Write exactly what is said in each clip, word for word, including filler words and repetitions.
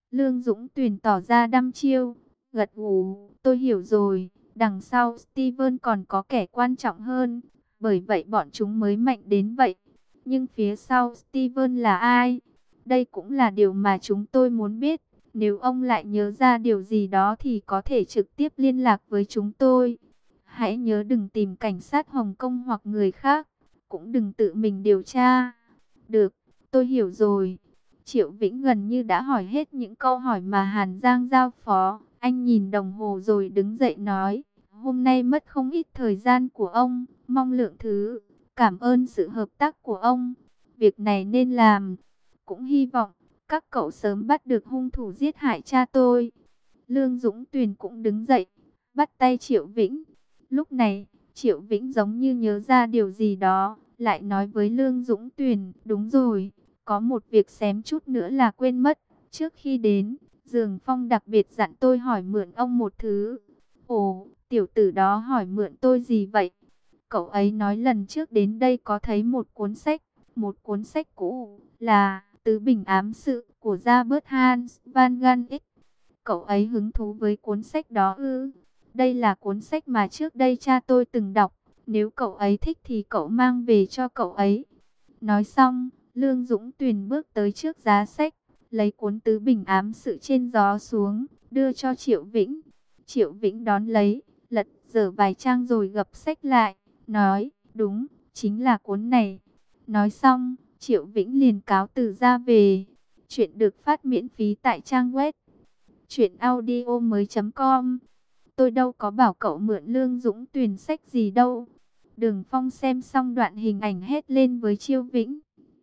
Lương Dũng Tuyền tỏ ra đăm chiêu, gật gù, tôi hiểu rồi, đằng sau Steven còn có kẻ quan trọng hơn, bởi vậy bọn chúng mới mạnh đến vậy. Nhưng phía sau Steven là ai? Đây cũng là điều mà chúng tôi muốn biết. Nếu ông lại nhớ ra điều gì đó thì có thể trực tiếp liên lạc với chúng tôi. Hãy nhớ đừng tìm cảnh sát Hồng Kông hoặc người khác, cũng đừng tự mình điều tra. Được, tôi hiểu rồi. Triệu Vĩnh gần như đã hỏi hết những câu hỏi mà Hàn Giang giao phó. Anh nhìn đồng hồ rồi đứng dậy nói, hôm nay mất không ít thời gian của ông, mong lượng thứ. Cảm ơn sự hợp tác của ông. Việc này nên làm. Cũng hy vọng các cậu sớm bắt được hung thủ giết hại cha tôi. Lương Dũng Tuyền cũng đứng dậy, bắt tay Triệu Vĩnh. Lúc này, Triệu Vĩnh giống như nhớ ra điều gì đó, lại nói với Lương Dũng Tuyền, đúng rồi, có một việc xém chút nữa là quên mất. Trước khi đến, Dường Phong đặc biệt dặn tôi hỏi mượn ông một thứ. Ồ, tiểu tử đó hỏi mượn tôi gì vậy? Cậu ấy nói lần trước đến đây có thấy một cuốn sách, một cuốn sách cũ, là Tứ Bình Ám Sự của Robert Hans Van Ganix. Cậu ấy hứng thú với cuốn sách đó ư? Đây là cuốn sách mà trước đây cha tôi từng đọc. Nếu cậu ấy thích thì cậu mang về cho cậu ấy. Nói xong, Lương Dũng Tuyền bước tới trước giá sách, lấy cuốn Tứ Bình Ám Sự trên gió xuống, đưa cho Triệu Vĩnh. Triệu Vĩnh đón lấy, lật dở vài trang rồi gập sách lại, nói, đúng, chính là cuốn này. Nói xong, Triệu Vĩnh liền cáo từ ra về. Chuyện được phát miễn phí tại trang web truyện audio mới chấm com. Tôi đâu có bảo cậu mượn Lương Dũng Tuyền sách gì đâu. Đường Phong xem xong đoạn hình ảnh hét lên với Chiêu Vĩnh.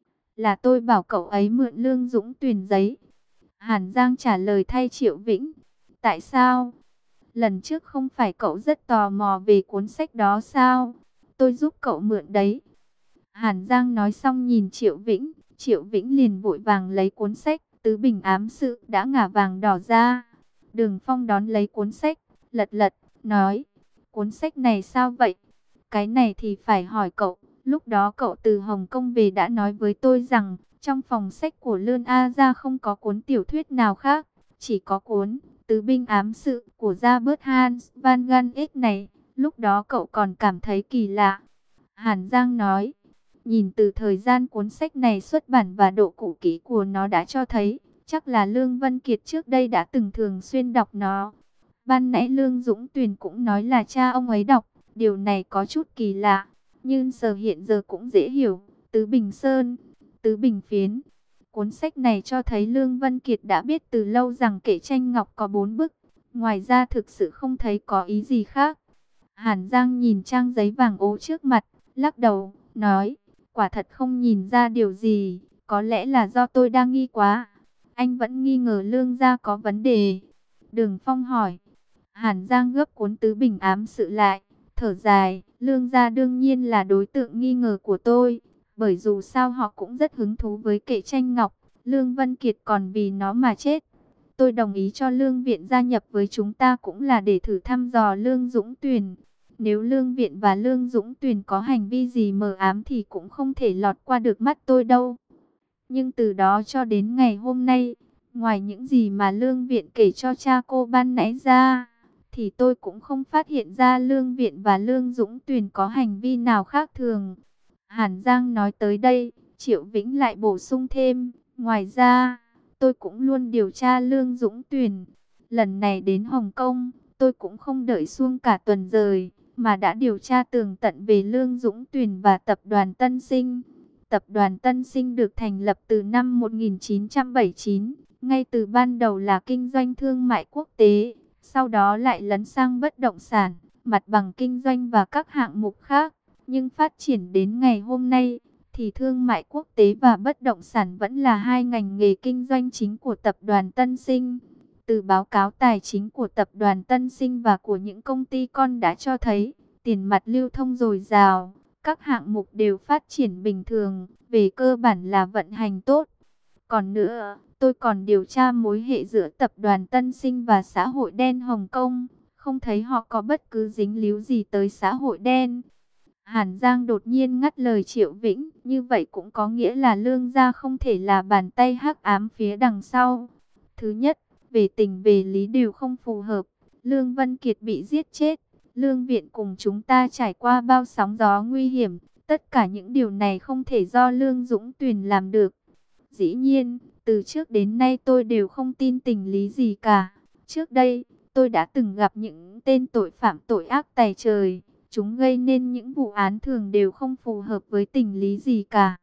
Là tôi bảo cậu ấy mượn Lương Dũng Tuyền giấy. Hàn Giang trả lời thay Triệu Vĩnh. Tại sao? Lần trước không phải cậu rất tò mò về cuốn sách đó sao? Tôi giúp cậu mượn đấy. Hàn Giang nói xong nhìn Triệu Vĩnh. Triệu Vĩnh liền vội vàng lấy cuốn sách Tứ Bình Ám Sự đã ngả vàng đỏ ra. Đường Phong đón lấy cuốn sách, lật lật, nói, cuốn sách này sao vậy? Cái này thì phải hỏi cậu. Lúc đó cậu từ Hồng Kông về đã nói với tôi rằng trong phòng sách của Lươn A Gia không có cuốn tiểu thuyết nào khác, chỉ có cuốn Tứ Binh Ám Sự của Robert Hans Van Ganix này. Lúc đó cậu còn cảm thấy kỳ lạ. Hàn Giang nói, nhìn từ thời gian cuốn sách này xuất bản và độ cũ kỹ của nó đã cho thấy, chắc là Lương Vân Kiệt trước đây đã từng thường xuyên đọc nó. Ban nãy Lương Dũng Tuyền cũng nói là cha ông ấy đọc, điều này có chút kỳ lạ, nhưng giờ hiện giờ cũng dễ hiểu. Tứ Bình Sơn, Tứ Bình Phiến. Cuốn sách này cho thấy Lương Vân Kiệt đã biết từ lâu rằng kệ tranh ngọc có bốn bức, ngoài ra thực sự không thấy có ý gì khác. Hàn Giang nhìn trang giấy vàng ố trước mặt, lắc đầu, nói, quả thật không nhìn ra điều gì, có lẽ là do tôi đang nghi quá. Anh vẫn nghi ngờ Lương gia có vấn đề. Đường Phong hỏi. Hàn Giang gấp cuốn Tứ Bình Ám Sự lại, thở dài, Lương gia đương nhiên là đối tượng nghi ngờ của tôi, bởi dù sao họ cũng rất hứng thú với kệ tranh ngọc, Lương Vân Kiệt còn vì nó mà chết. Tôi đồng ý cho Lương Viện gia nhập với chúng ta cũng là để thử thăm dò Lương Dũng Tuyền. Nếu Lương Viện và Lương Dũng Tuyền có hành vi gì mờ ám thì cũng không thể lọt qua được mắt tôi đâu. Nhưng từ đó cho đến ngày hôm nay, ngoài những gì mà Lương Viện kể cho cha cô ban nãy ra, thì tôi cũng không phát hiện ra Lương Viện và Lương Dũng Tuyền có hành vi nào khác thường. Hàn Giang nói tới đây, Triệu Vĩnh lại bổ sung thêm, ngoài ra, tôi cũng luôn điều tra Lương Dũng Tuyền. Lần này đến Hồng Kông, tôi cũng không đợi suông cả tuần rời, mà đã điều tra tường tận về Lương Dũng Tuyền và tập đoàn Tân Sinh. Tập đoàn Tân Sinh được thành lập từ năm một nghìn chín trăm bảy mươi chín, ngay từ ban đầu là kinh doanh thương mại quốc tế, sau đó lại lấn sang bất động sản, mặt bằng kinh doanh và các hạng mục khác. Nhưng phát triển đến ngày hôm nay, thì thương mại quốc tế và bất động sản vẫn là hai ngành nghề kinh doanh chính của tập đoàn Tân Sinh. Từ báo cáo tài chính của tập đoàn Tân Sinh và của những công ty con đã cho thấy, tiền mặt lưu thông dồi dào, các hạng mục đều phát triển bình thường, về cơ bản là vận hành tốt. Còn nữa, tôi còn điều tra mối hệ giữa tập đoàn Tân Sinh và xã hội đen Hồng Kông, không thấy họ có bất cứ dính líu gì tới xã hội đen. Hàn Giang đột nhiên ngắt lời Triệu Vĩnh, như vậy cũng có nghĩa là Lương gia không thể là bàn tay hắc ám phía đằng sau. Thứ nhất, về tình về lý đều không phù hợp. Lương Vân Kiệt bị giết chết, Lương Viện cùng chúng ta trải qua bao sóng gió nguy hiểm. Tất cả những điều này không thể do Lương Dũng Tuyền làm được. Dĩ nhiên, từ trước đến nay tôi đều không tin tình lý gì cả. Trước đây, tôi đã từng gặp những tên tội phạm tội ác tày trời. Chúng gây nên những vụ án thường đều không phù hợp với tình lý gì cả.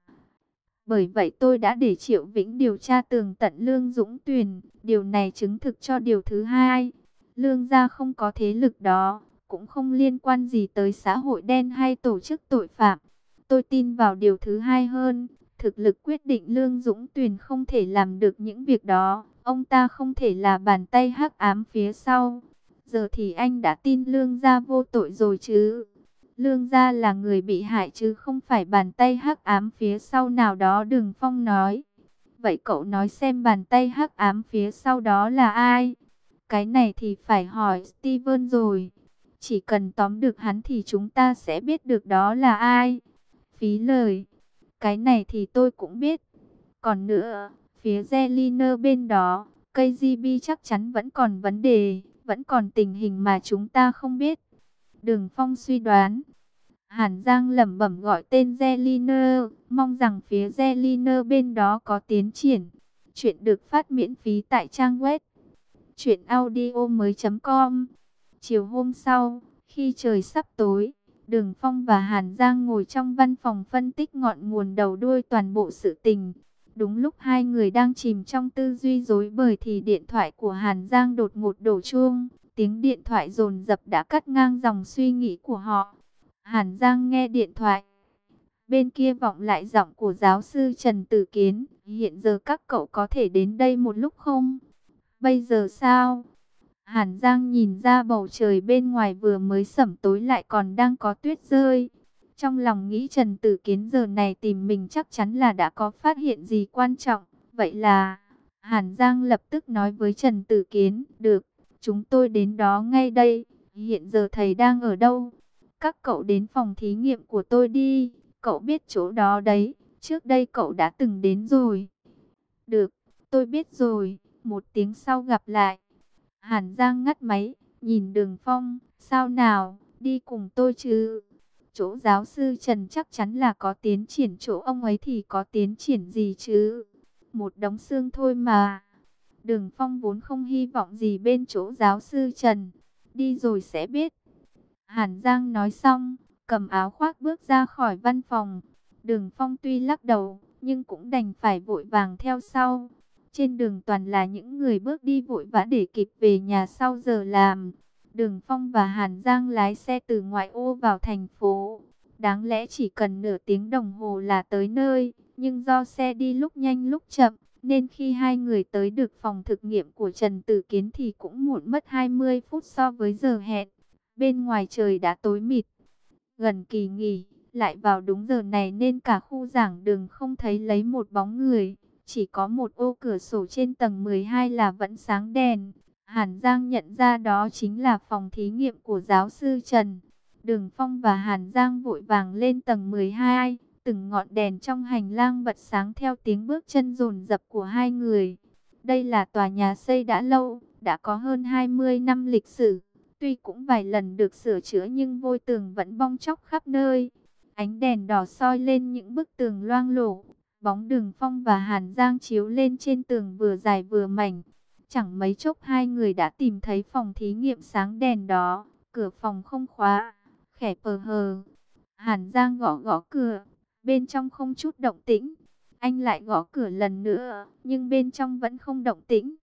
Bởi vậy tôi đã để Triệu Vĩnh điều tra tường tận Lương Dũng Tuyền. Điều này chứng thực cho điều thứ hai. Lương gia không có thế lực đó, cũng không liên quan gì tới xã hội đen hay tổ chức tội phạm. Tôi tin vào điều thứ hai hơn. Thực lực quyết định Lương Dũng Tuyền không thể làm được những việc đó. Ông ta không thể là bàn tay hắc ám phía sau. Giờ thì anh đã tin Lương gia vô tội rồi chứ? Lương gia là người bị hại chứ không phải bàn tay hắc ám phía sau nào đó, Đường Phong nói. Vậy cậu nói xem bàn tay hắc ám phía sau đó là ai? Cái này thì phải hỏi Steven rồi. Chỉ cần tóm được hắn thì chúng ta sẽ biết được đó là ai. Phí lời. Cái này thì tôi cũng biết. Còn nữa, phía Zeliner bên đó, ca giê bê chắc chắn vẫn còn vấn đề, vẫn còn tình hình mà chúng ta không biết. Đường Phong suy đoán. Hàn Giang lẩm bẩm gọi tên Zeliner, mong rằng phía Zeliner bên đó có tiến triển. Chuyện được phát miễn phí tại trang web truyện audio mới chấm com. Chiều hôm sau, khi trời sắp tối, Đường Phong và Hàn Giang ngồi trong văn phòng phân tích ngọn nguồn đầu đuôi toàn bộ sự tình. Đúng lúc hai người đang chìm trong tư duy rối bời thì điện thoại của Hàn Giang đột ngột đổ chuông. Tiếng điện thoại dồn dập đã cắt ngang dòng suy nghĩ của họ. Hàn Giang nghe điện thoại. Bên kia vọng lại giọng của giáo sư Trần Tử Kiến. Hiện giờ các cậu có thể đến đây một lúc không? Bây giờ sao? Hàn Giang nhìn ra bầu trời bên ngoài vừa mới sẩm tối lại còn đang có tuyết rơi. Trong lòng nghĩ Trần Tử Kiến giờ này tìm mình chắc chắn là đã có phát hiện gì quan trọng. Vậy là... Hàn Giang lập tức nói với Trần Tử Kiến. Được, chúng tôi đến đó ngay đây. Hiện giờ thầy đang ở đâu? Các cậu đến phòng thí nghiệm của tôi đi. Cậu biết chỗ đó đấy. Trước đây cậu đã từng đến rồi. Được, tôi biết rồi. Một tiếng sau gặp lại. Hàn Giang ngắt máy, nhìn Đường Phong. Sao nào, đi cùng tôi chứ? Chỗ giáo sư Trần chắc chắn là có tiến triển, chỗ ông ấy thì có tiến triển gì chứ? Một đống xương thôi mà. Đường Phong vốn không hy vọng gì bên chỗ giáo sư Trần. Đi rồi sẽ biết. Hàn Giang nói xong, cầm áo khoác bước ra khỏi văn phòng. Đường Phong tuy lắc đầu, nhưng cũng đành phải vội vàng theo sau. Trên đường toàn là những người bước đi vội vã để kịp về nhà sau giờ làm. Đường Phong và Hàn Giang lái xe từ ngoại ô vào thành phố. Đáng lẽ chỉ cần nửa tiếng đồng hồ là tới nơi, nhưng do xe đi lúc nhanh lúc chậm, nên khi hai người tới được phòng thực nghiệm của Trần Tử Kiến thì cũng muộn mất hai mươi phút so với giờ hẹn. Bên ngoài trời đã tối mịt. Gần kỳ nghỉ, lại vào đúng giờ này nên cả khu giảng đường không thấy lấy một bóng người. Chỉ có một ô cửa sổ trên tầng mười hai là vẫn sáng đèn. Hàn Giang nhận ra đó chính là phòng thí nghiệm của giáo sư Trần. Đường Phong và Hàn Giang vội vàng lên tầng mười hai. Từng ngọn đèn trong hành lang bật sáng theo tiếng bước chân dồn dập của hai người. Đây là tòa nhà xây đã lâu, đã có hơn hai mươi năm lịch sử. Tuy cũng vài lần được sửa chữa nhưng vôi tường vẫn bong tróc khắp nơi. Ánh đèn đỏ soi lên những bức tường loang lổ. Bóng Đường Phong và Hàn Giang chiếu lên trên tường vừa dài vừa mảnh. Chẳng mấy chốc hai người đã tìm thấy phòng thí nghiệm sáng đèn đó. Cửa phòng không khóa, khẽ pờ hờ. Hàn Giang gõ gõ cửa, bên trong không chút động tĩnh. Anh lại gõ cửa lần nữa, nhưng bên trong vẫn không động tĩnh.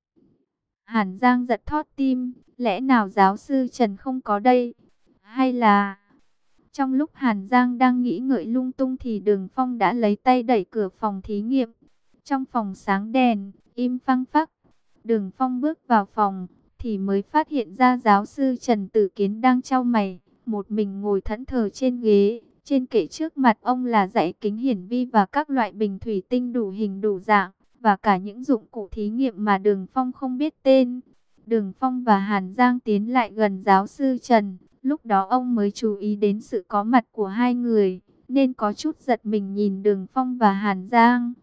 Hàn Giang giật thót tim, lẽ nào giáo sư Trần không có đây? Hay là... Trong lúc Hàn Giang đang nghĩ ngợi lung tung thì Đường Phong đã lấy tay đẩy cửa phòng thí nghiệm. Trong phòng sáng đèn, im phăng phắc. Đường Phong bước vào phòng, thì mới phát hiện ra giáo sư Trần Tử Kiến đang chau mày, một mình ngồi thẫn thờ trên ghế. Trên kệ trước mặt ông là dãy kính hiển vi và các loại bình thủy tinh đủ hình đủ dạng, và cả những dụng cụ thí nghiệm mà Đường Phong không biết tên. Đường Phong và Hàn Giang tiến lại gần giáo sư Trần. Lúc đó ông mới chú ý đến sự có mặt của hai người, nên có chút giật mình nhìn Đường Phong và Hàn Giang.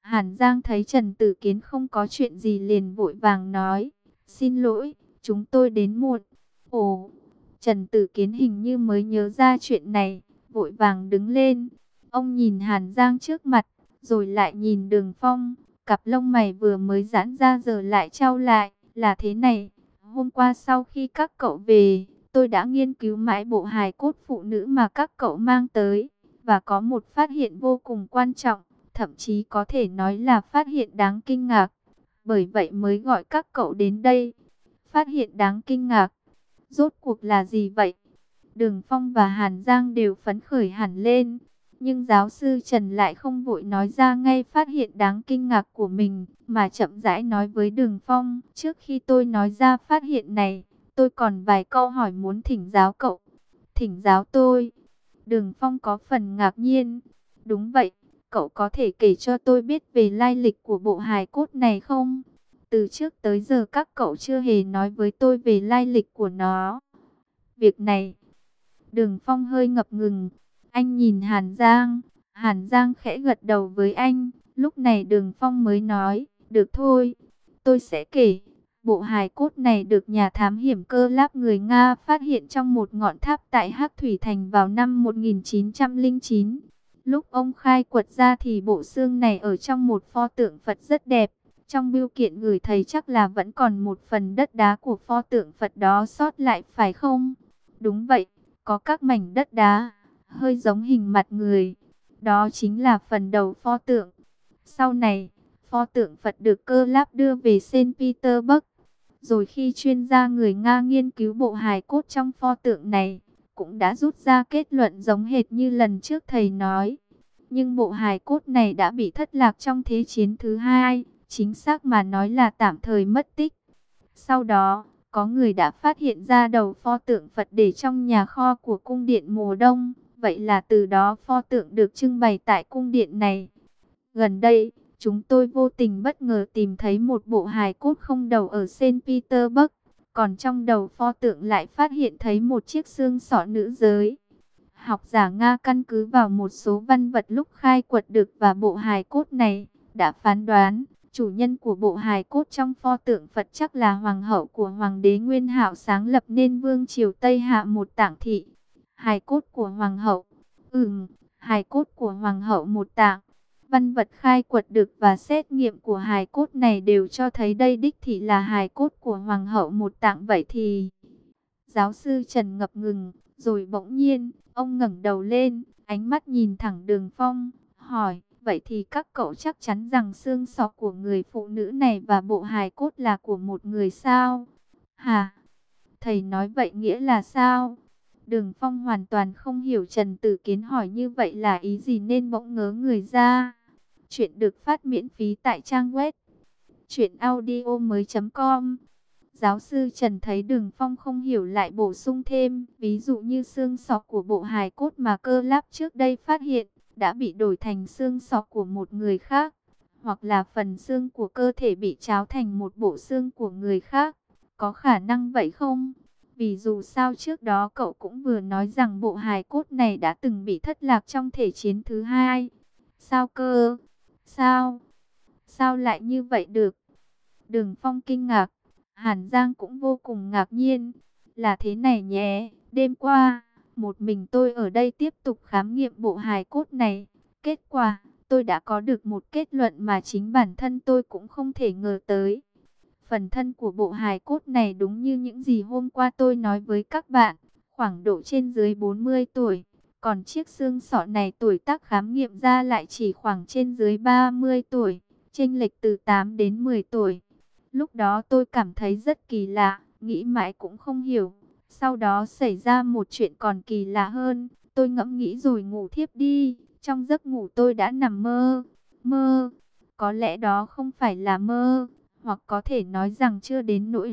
Hàn Giang thấy Trần Tử Kiến không có chuyện gì liền vội vàng nói, xin lỗi, chúng tôi đến muộn. Ồ, Trần Tử Kiến hình như mới nhớ ra chuyện này, vội vàng đứng lên. Ông nhìn Hàn Giang trước mặt, rồi lại nhìn Đường Phong, cặp lông mày vừa mới giãn ra giờ lại chau lại, là thế này, hôm qua sau khi các cậu về, tôi đã nghiên cứu mãi bộ hài cốt phụ nữ mà các cậu mang tới, và có một phát hiện vô cùng quan trọng, thậm chí có thể nói là phát hiện đáng kinh ngạc, bởi vậy mới gọi các cậu đến đây. Phát hiện đáng kinh ngạc, rốt cuộc là gì vậy? Đường Phong và Hàn Giang đều phấn khởi hẳn lên. Nhưng giáo sư Trần lại không vội nói ra ngay phát hiện đáng kinh ngạc của mình, mà chậm rãi nói với Đường Phong, trước khi tôi nói ra phát hiện này, tôi còn vài câu hỏi muốn thỉnh giáo cậu. Thỉnh giáo tôi? Đường Phong có phần ngạc nhiên. Đúng vậy, cậu có thể kể cho tôi biết về lai lịch của bộ hài cốt này không? Từ trước tới giờ các cậu chưa hề nói với tôi về lai lịch của nó. Việc này, Đường Phong hơi ngập ngừng. Anh nhìn Hàn Giang, Hàn Giang khẽ gật đầu với anh. Lúc này Đường Phong mới nói, được thôi, tôi sẽ kể. Bộ hài cốt này được nhà thám hiểm cơ láp người Nga phát hiện trong một ngọn tháp tại Hắc Thủy Thành vào năm một nghìn chín trăm lẻ chín. Lúc ông khai quật ra thì bộ xương này ở trong một pho tượng Phật rất đẹp. Trong bưu kiện gửi thầy chắc là vẫn còn một phần đất đá của pho tượng Phật đó sót lại phải không? Đúng vậy, có các mảnh đất đá, hơi giống hình mặt người. Đó chính là phần đầu pho tượng. Sau này, pho tượng Phật được cơ láp đưa về Saint Petersburg. Rồi khi chuyên gia người Nga nghiên cứu bộ hài cốt trong pho tượng này, cũng đã rút ra kết luận giống hệt như lần trước thầy nói. Nhưng bộ hài cốt này đã bị thất lạc trong Thế chiến thứ hai, chính xác mà nói là tạm thời mất tích. Sau đó, có người đã phát hiện ra đầu pho tượng Phật để trong nhà kho của cung điện mùa đông. Vậy là từ đó pho tượng được trưng bày tại cung điện này. Gần đây, chúng tôi vô tình bất ngờ tìm thấy một bộ hài cốt không đầu ở Saint Petersburg. Còn trong đầu pho tượng lại phát hiện thấy một chiếc xương sọ nữ giới. Học giả Nga căn cứ vào một số văn vật lúc khai quật được và bộ hài cốt này, đã phán đoán, chủ nhân của bộ hài cốt trong pho tượng Phật chắc là hoàng hậu của hoàng đế Nguyên Hạo sáng lập nên vương triều Tây Hạ một Tạng thị. Hài cốt của hoàng hậu, ừm, hài cốt của hoàng hậu một Tạng. Văn vật khai quật được và xét nghiệm của hài cốt này đều cho thấy đây đích thị là hài cốt của hoàng hậu một Tạng. Vậy thì... Giáo sư Trần ngập ngừng, rồi bỗng nhiên, ông ngẩng đầu lên, ánh mắt nhìn thẳng Đường Phong, hỏi, vậy thì các cậu chắc chắn rằng xương sọ của người phụ nữ này và bộ hài cốt là của một người sao? Hả? Thầy nói vậy nghĩa là sao? Đường Phong hoàn toàn không hiểu Trần Tử Kiến hỏi như vậy là ý gì nên bỗng ngớ người ra. Chuyện được phát miễn phí tại trang web truyện audio mới chấm com. Giáo sư Trần thấy Đường Phong không hiểu lại bổ sung thêm, ví dụ như xương sọ của bộ hài cốt mà cơ láp trước đây phát hiện, đã bị đổi thành xương sọ của một người khác, hoặc là phần xương của cơ thể bị tráo thành một bộ xương của người khác. Có khả năng vậy không? Vì dù sao trước đó cậu cũng vừa nói rằng bộ hài cốt này đã từng bị thất lạc trong thể chiến thứ hai. Sao cơ? Sao? Sao lại như vậy được? Đường Phong kinh ngạc. Hàn Giang cũng vô cùng ngạc nhiên. Là thế này nhé, đêm qua, một mình tôi ở đây tiếp tục khám nghiệm bộ hài cốt này. Kết quả, tôi đã có được một kết luận mà chính bản thân tôi cũng không thể ngờ tới. Phần thân của bộ hài cốt này đúng như những gì hôm qua tôi nói với các bạn, khoảng độ trên dưới bốn mươi tuổi. Còn chiếc xương sọ này tuổi tác khám nghiệm ra lại chỉ khoảng trên dưới ba mươi tuổi, chênh lệch từ tám đến mười tuổi. Lúc đó tôi cảm thấy rất kỳ lạ, nghĩ mãi cũng không hiểu. Sau đó xảy ra một chuyện còn kỳ lạ hơn, tôi ngẫm nghĩ rồi ngủ thiếp đi. Trong giấc ngủ tôi đã nằm mơ, mơ, có lẽ đó không phải là mơ, hoặc có thể nói rằng chưa đến nỗi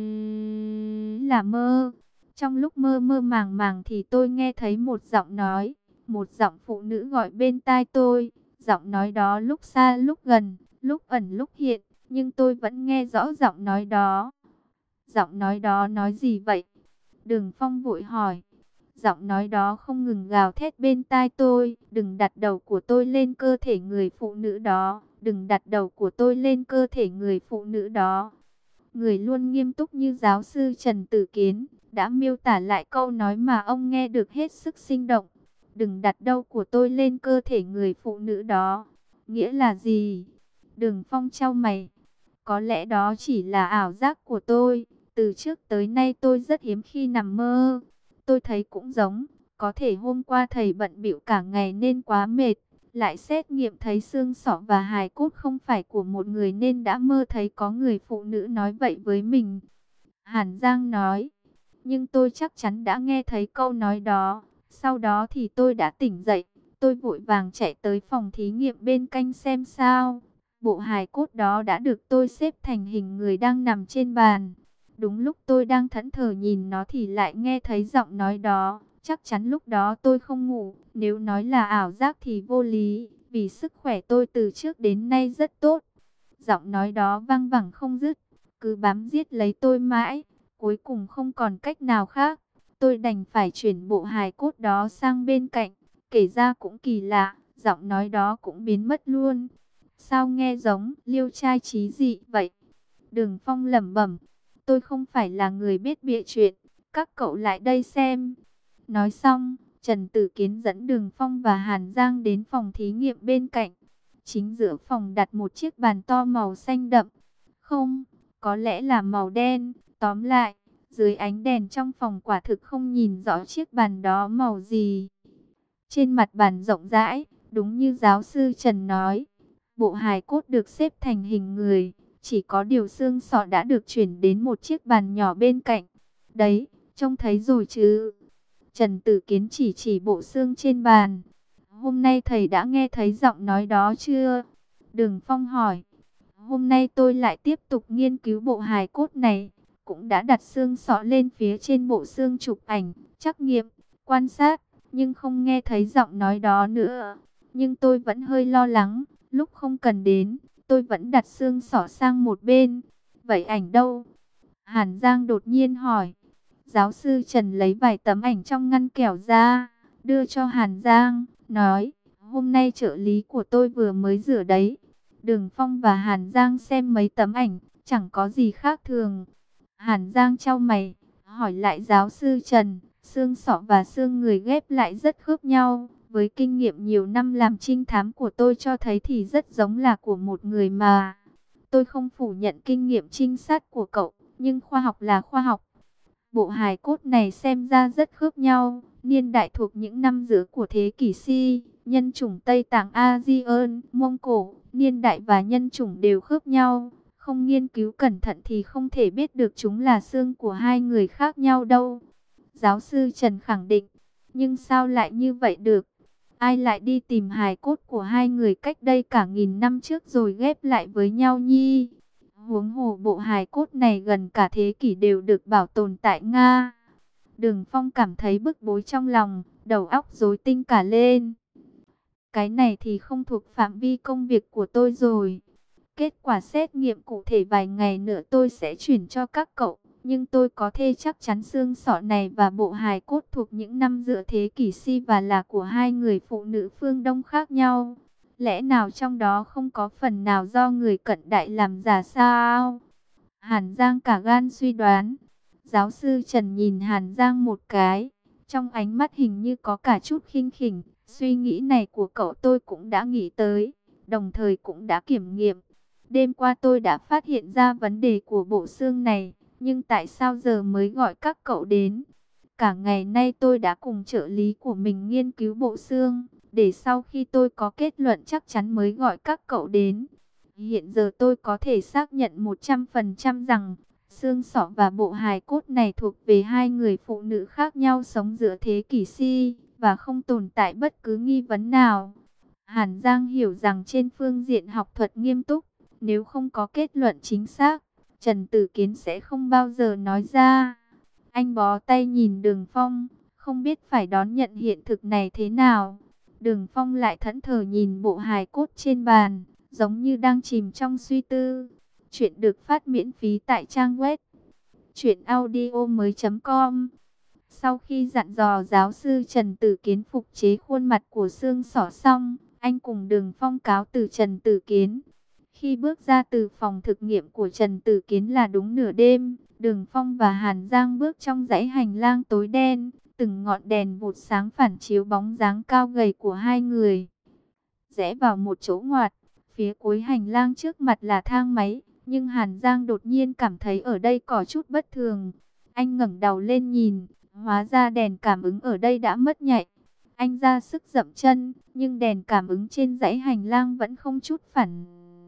là mơ. Trong lúc mơ mơ màng màng thì tôi nghe thấy một giọng nói, một giọng phụ nữ gọi bên tai tôi. Giọng nói đó lúc xa lúc gần, lúc ẩn lúc hiện, nhưng tôi vẫn nghe rõ giọng nói đó. Giọng nói đó nói gì vậy? Đường Phong vội hỏi. Giọng nói đó không ngừng gào thét bên tai tôi, đừng đặt đầu của tôi lên cơ thể người phụ nữ đó, đừng đặt đầu của tôi lên cơ thể người phụ nữ đó. Người luôn nghiêm túc như giáo sư Trần Tử Kiến, đã miêu tả lại câu nói mà ông nghe được hết sức sinh động. Đừng đặt đầu của tôi lên cơ thể người phụ nữ đó. Nghĩa là gì? Đường Phong chau mày. Có lẽ đó chỉ là ảo giác của tôi. Từ trước tới nay tôi rất hiếm khi nằm mơ. Tôi thấy cũng giống. Có thể hôm qua thầy bận bịu cả ngày nên quá mệt. Lại xét nghiệm thấy xương sọ và hài cốt không phải của một người nên đã mơ thấy có người phụ nữ nói vậy với mình. Hàn Giang nói. Nhưng tôi chắc chắn đã nghe thấy câu nói đó. Sau đó thì tôi đã tỉnh dậy. Tôi vội vàng chạy tới phòng thí nghiệm bên cạnh xem sao. Bộ hài cốt đó đã được tôi xếp thành hình người đang nằm trên bàn. Đúng lúc tôi đang thẫn thờ nhìn nó thì lại nghe thấy giọng nói đó. Chắc chắn lúc đó tôi không ngủ. Nếu nói là ảo giác thì vô lý. Vì sức khỏe tôi từ trước đến nay rất tốt. Giọng nói đó vang vẳng không dứt. Cứ bám giết lấy tôi mãi. Cuối cùng không còn cách nào khác. Tôi đành phải chuyển bộ hài cốt đó sang bên cạnh. Kể ra cũng kỳ lạ. Giọng nói đó cũng biến mất luôn. Sao nghe giống liêu trai trí dị vậy? Đường Phong lẩm bẩm. Tôi không phải là người biết bịa chuyện. Các cậu lại đây xem. Nói xong, Trần Tử Kiến dẫn Đường Phong và Hàn Giang đến phòng thí nghiệm bên cạnh. Chính giữa phòng đặt một chiếc bàn to màu xanh đậm. Không, có lẽ là màu đen. Tóm lại, dưới ánh đèn trong phòng quả thực không nhìn rõ chiếc bàn đó màu gì. Trên mặt bàn rộng rãi, đúng như giáo sư Trần nói, bộ hài cốt được xếp thành hình người. Chỉ có điều xương sọ đã được chuyển đến một chiếc bàn nhỏ bên cạnh. Đấy, trông thấy rồi chứ? Trần Tử Kiến chỉ chỉ bộ xương trên bàn. Hôm nay thầy đã nghe thấy giọng nói đó chưa? Đường Phong hỏi. Hôm nay tôi lại tiếp tục nghiên cứu bộ hài cốt này. Cũng đã đặt xương sọ lên phía trên bộ xương chụp ảnh, trắc nghiệm, quan sát. Nhưng không nghe thấy giọng nói đó nữa. Nhưng tôi vẫn hơi lo lắng. Lúc không cần đến, tôi vẫn đặt xương sọ sang một bên. Vậy ảnh đâu? Hàn Giang đột nhiên hỏi. Giáo sư Trần lấy vài tấm ảnh trong ngăn kẻo ra, đưa cho Hàn Giang, nói, hôm nay trợ lý của tôi vừa mới rửa đấy. Đường Phong và Hàn Giang xem mấy tấm ảnh, chẳng có gì khác thường. Hàn Giang chau mày, hỏi lại giáo sư Trần, xương sọ và xương người ghép lại rất khớp nhau. Với kinh nghiệm nhiều năm làm trinh thám của tôi cho thấy thì rất giống là của một người mà. Tôi không phủ nhận kinh nghiệm trinh sát của cậu, nhưng khoa học là khoa học. Bộ hài cốt này xem ra rất khớp nhau, niên đại thuộc những năm giữa của thế kỷ Si, nhân chủng Tây Tạng ASEAN, Mông Cổ, niên đại và nhân chủng đều khớp nhau. Không nghiên cứu cẩn thận thì không thể biết được chúng là xương của hai người khác nhau đâu. Giáo sư Trần khẳng định, nhưng sao lại như vậy được? Ai lại đi tìm hài cốt của hai người cách đây cả nghìn năm trước rồi ghép lại với nhau nhi? Huống hồ bộ hài cốt này gần cả thế kỷ đều được bảo tồn tại Nga. Đường Phong cảm thấy bức bối trong lòng, đầu óc rối tinh cả lên. Cái này thì không thuộc phạm vi công việc của tôi rồi. Kết quả xét nghiệm cụ thể vài ngày nữa tôi sẽ chuyển cho các cậu. Nhưng tôi có thể chắc chắn xương sọ này và bộ hài cốt thuộc những năm giữa thế kỷ Si và là của hai người phụ nữ phương Đông khác nhau. Lẽ nào trong đó không có phần nào do người cận đại làm giả sao? Hàn Giang cả gan suy đoán. Giáo sư Trần nhìn Hàn Giang một cái. Trong ánh mắt hình như có cả chút khinh khỉnh. Suy nghĩ này của cậu tôi cũng đã nghĩ tới. Đồng thời cũng đã kiểm nghiệm. Đêm qua tôi đã phát hiện ra vấn đề của bộ xương này. Nhưng tại sao giờ mới gọi các cậu đến? Cả ngày nay tôi đã cùng trợ lý của mình nghiên cứu bộ xương. Để sau khi tôi có kết luận chắc chắn mới gọi các cậu đến. Hiện giờ tôi có thể xác nhận một trăm phần trăm rằng xương sọ và bộ hài cốt này thuộc về hai người phụ nữ khác nhau sống giữa thế kỷ Si và không tồn tại bất cứ nghi vấn nào. Hàn Giang hiểu rằng trên phương diện học thuật nghiêm túc, nếu không có kết luận chính xác, Trần Tử Kiến sẽ không bao giờ nói ra. Anh bó tay nhìn Đường Phong, không biết phải đón nhận hiện thực này thế nào. Đường Phong lại thẫn thờ nhìn bộ hài cốt trên bàn, giống như đang chìm trong suy tư. Chuyện được phát miễn phí tại trang web truyện audio mới chấm com. Sau khi dặn dò giáo sư Trần Tử Kiến phục chế khuôn mặt của xương sỏ xong, anh cùng Đường Phong cáo từ Trần Tử Kiến. Khi bước ra từ phòng thực nghiệm của Trần Tử Kiến là đúng nửa đêm, Đường Phong và Hàn Giang bước trong dãy hành lang tối đen, từng ngọn đèn vụt sáng phản chiếu bóng dáng cao gầy của hai người. Rẽ vào một chỗ ngoặt, phía cuối hành lang trước mặt là thang máy, nhưng Hàn Giang đột nhiên cảm thấy ở đây có chút bất thường. Anh ngẩng đầu lên nhìn, hóa ra đèn cảm ứng ở đây đã mất nhạy. Anh ra sức dậm chân, nhưng đèn cảm ứng trên dãy hành lang vẫn không chút phản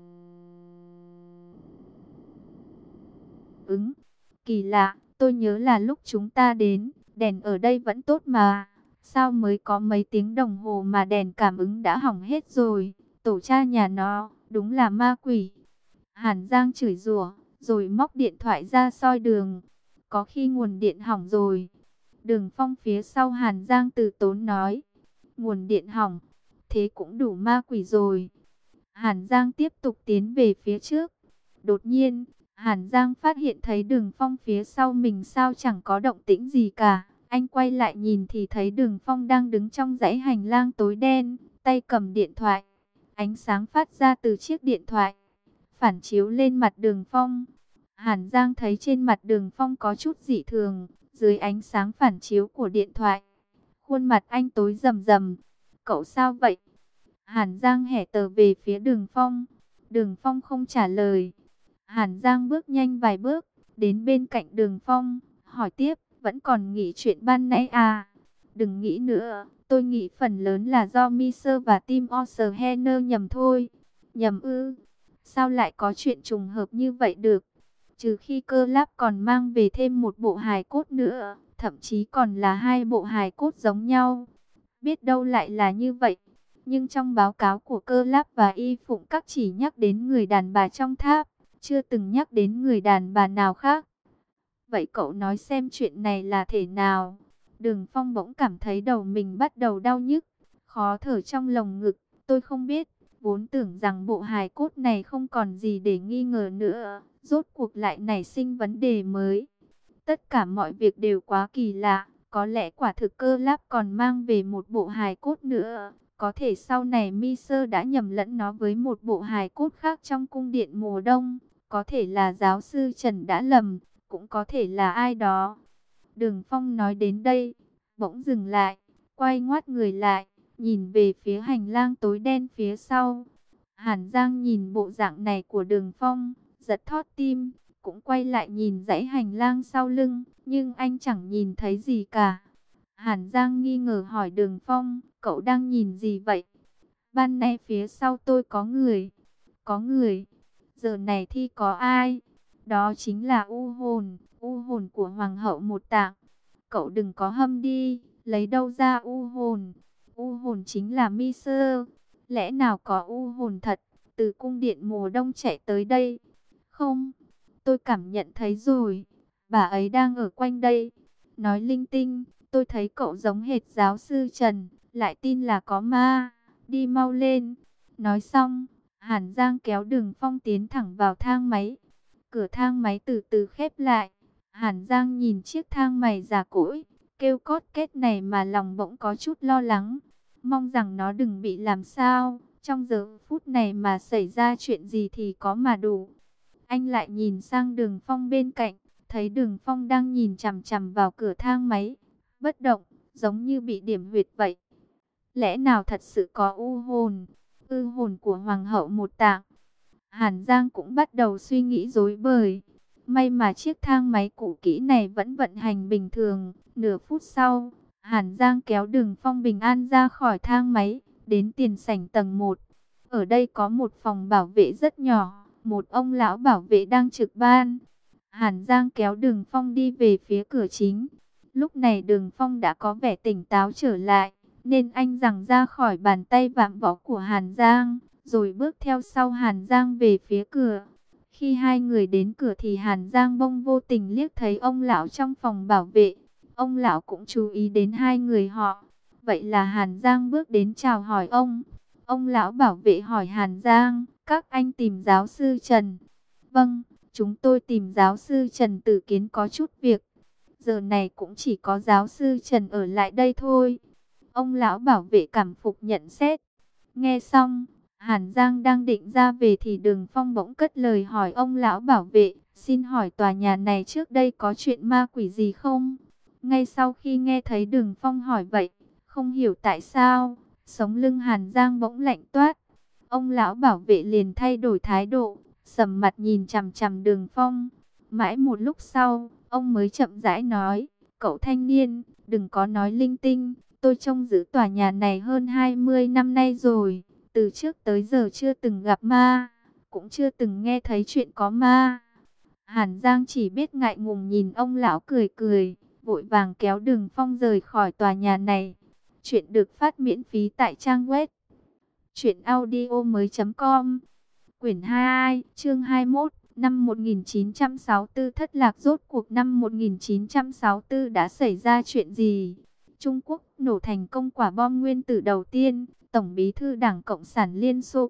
ứng. Kỳ lạ, tôi nhớ là lúc chúng ta đến, đèn ở đây vẫn tốt mà. Sao mới có mấy tiếng đồng hồ mà đèn cảm ứng đã hỏng hết rồi? Tổ cha nhà nó, đúng là ma quỷ. Hàn Giang chửi rủa, rồi móc điện thoại ra soi đường. Có khi nguồn điện hỏng rồi. Đường Phong phía sau Hàn Giang từ tốn nói. Nguồn điện hỏng, thế cũng đủ ma quỷ rồi. Hàn Giang tiếp tục tiến về phía trước. Đột nhiên, Hàn Giang phát hiện thấy Đường Phong phía sau mình sao chẳng có động tĩnh gì cả. Anh quay lại nhìn thì thấy Đường Phong đang đứng trong dãy hành lang tối đen, tay cầm điện thoại. Ánh sáng phát ra từ chiếc điện thoại, phản chiếu lên mặt Đường Phong. Hàn Giang thấy trên mặt Đường Phong có chút dị thường, dưới ánh sáng phản chiếu của điện thoại. Khuôn mặt anh tối rầm rầm. Cậu sao vậy? Hàn Giang hẻ tờ về phía Đường Phong. Đường Phong không trả lời. Hàn Giang bước nhanh vài bước, đến bên cạnh Đường Phong, hỏi tiếp, vẫn còn nghĩ chuyện ban nãy à? Đừng nghĩ nữa, tôi nghĩ phần lớn là do Miser và Tim Osterhener nhầm thôi. Nhầm ư? Sao lại có chuyện trùng hợp như vậy được? Trừ khi Cơ Láp còn mang về thêm một bộ hài cốt nữa, thậm chí còn là hai bộ hài cốt giống nhau. Biết đâu lại là như vậy. Nhưng trong báo cáo của Cơ Láp và Y Phụng Các chỉ nhắc đến người đàn bà trong tháp, chưa từng nhắc đến người đàn bà nào khác. Vậy cậu nói xem chuyện này là thế nào? Đường Phong bỗng cảm thấy đầu mình bắt đầu đau nhức, khó thở trong lồng ngực. Tôi không biết, vốn tưởng rằng bộ hài cốt này không còn gì để nghi ngờ nữa, rốt cuộc lại nảy sinh vấn đề mới. Tất cả mọi việc đều quá kỳ lạ, có lẽ quả thực Cơ Láp còn mang về một bộ hài cốt nữa. Có thể sau này Miser đã nhầm lẫn nó với một bộ hài cốt khác trong cung điện mùa đông. Có thể là giáo sư Trần đã lầm, cũng có thể là ai đó. Đường Phong nói đến đây, bỗng dừng lại, quay ngoắt người lại, nhìn về phía hành lang tối đen phía sau. Hàn Giang nhìn bộ dạng này của Đường Phong, giật thót tim, cũng quay lại nhìn dãy hành lang sau lưng, nhưng anh chẳng nhìn thấy gì cả. Hàn Giang nghi ngờ hỏi Đường Phong, cậu đang nhìn gì vậy? Ban nay phía sau tôi có người. Có người? Giờ này thì có ai? Đó chính là u hồn, u hồn của Hoàng hậu Một Tạng. Cậu đừng có hâm đi, lấy đâu ra u hồn? U hồn chính là Miser. Lẽ nào có u hồn thật, từ cung điện mùa đông chạy tới đây? Không, tôi cảm nhận thấy rồi, bà ấy đang ở quanh đây. Nói linh tinh, tôi thấy cậu giống hệt giáo sư Trần, lại tin là có ma. Đi mau lên. Nói xong, Hàn Giang kéo Đường Phong tiến thẳng vào thang máy. Cửa thang máy từ từ khép lại. Hàn Giang nhìn chiếc thang máy già cỗi, kêu cót két này mà lòng bỗng có chút lo lắng. Mong rằng nó đừng bị làm sao, trong giờ phút này mà xảy ra chuyện gì thì có mà đủ. Anh lại nhìn sang Đường Phong bên cạnh, thấy Đường Phong đang nhìn chằm chằm vào cửa thang máy, bất động, giống như bị điểm huyệt vậy. Lẽ nào thật sự có u hồn, ư hồn của Hoàng hậu Một Tạng? Hàn Giang cũng bắt đầu suy nghĩ rối bời. May mà chiếc thang máy cũ kỹ này vẫn vận hành bình thường. Nửa phút sau, Hàn Giang kéo Đường Phong bình an ra khỏi thang máy, đến tiền sảnh tầng một. Ở đây có một phòng bảo vệ rất nhỏ, một ông lão bảo vệ đang trực ban. Hàn Giang kéo Đường Phong đi về phía cửa chính. Lúc này Đường Phong đã có vẻ tỉnh táo trở lại, nên anh giằng ra khỏi bàn tay vạm võ của Hàn Giang, rồi bước theo sau Hàn Giang về phía cửa. Khi hai người đến cửa thì Hàn Giang bỗng vô tình liếc thấy ông lão trong phòng bảo vệ. Ông lão cũng chú ý đến hai người họ. Vậy là Hàn Giang bước đến chào hỏi ông. Ông lão bảo vệ hỏi Hàn Giang, các anh tìm giáo sư Trần? Vâng, chúng tôi tìm giáo sư Trần Tử Kiến có chút việc. giờ này cũng chỉ có giáo sư Trần ở lại đây thôi. Ông lão bảo vệ cảm phục nhận xét. Nghe xong, Hàn Giang đang định ra về thì Đường Phong bỗng cất lời hỏi ông lão bảo vệ, xin hỏi tòa nhà này trước đây có chuyện ma quỷ gì không? Ngay sau khi nghe thấy Đường Phong hỏi vậy, không hiểu tại sao, sống lưng Hàn Giang bỗng lạnh toát. Ông lão bảo vệ liền thay đổi thái độ, sầm mặt nhìn chằm chằm Đường Phong. Mãi một lúc sau, ông mới chậm rãi nói, cậu thanh niên, đừng có nói linh tinh, tôi trông giữ tòa nhà này hơn hai mươi năm nay rồi, từ trước tới giờ chưa từng gặp ma, cũng chưa từng nghe thấy chuyện có ma. Hàn Giang chỉ biết ngại ngùng nhìn ông lão cười cười, vội vàng kéo Đường Phong rời khỏi tòa nhà này. Chuyện được phát miễn phí tại trang web truyện audio mới.com. Quyển hai, chương hai mươi mốt, năm một nghìn chín trăm sáu mươi tư thất lạc. Rốt cuộc năm một nghìn chín trăm sáu mươi tư đã xảy ra chuyện gì? Trung Quốc nổ thành công quả bom nguyên tử đầu tiên, Tổng bí thư Đảng Cộng sản Liên Xô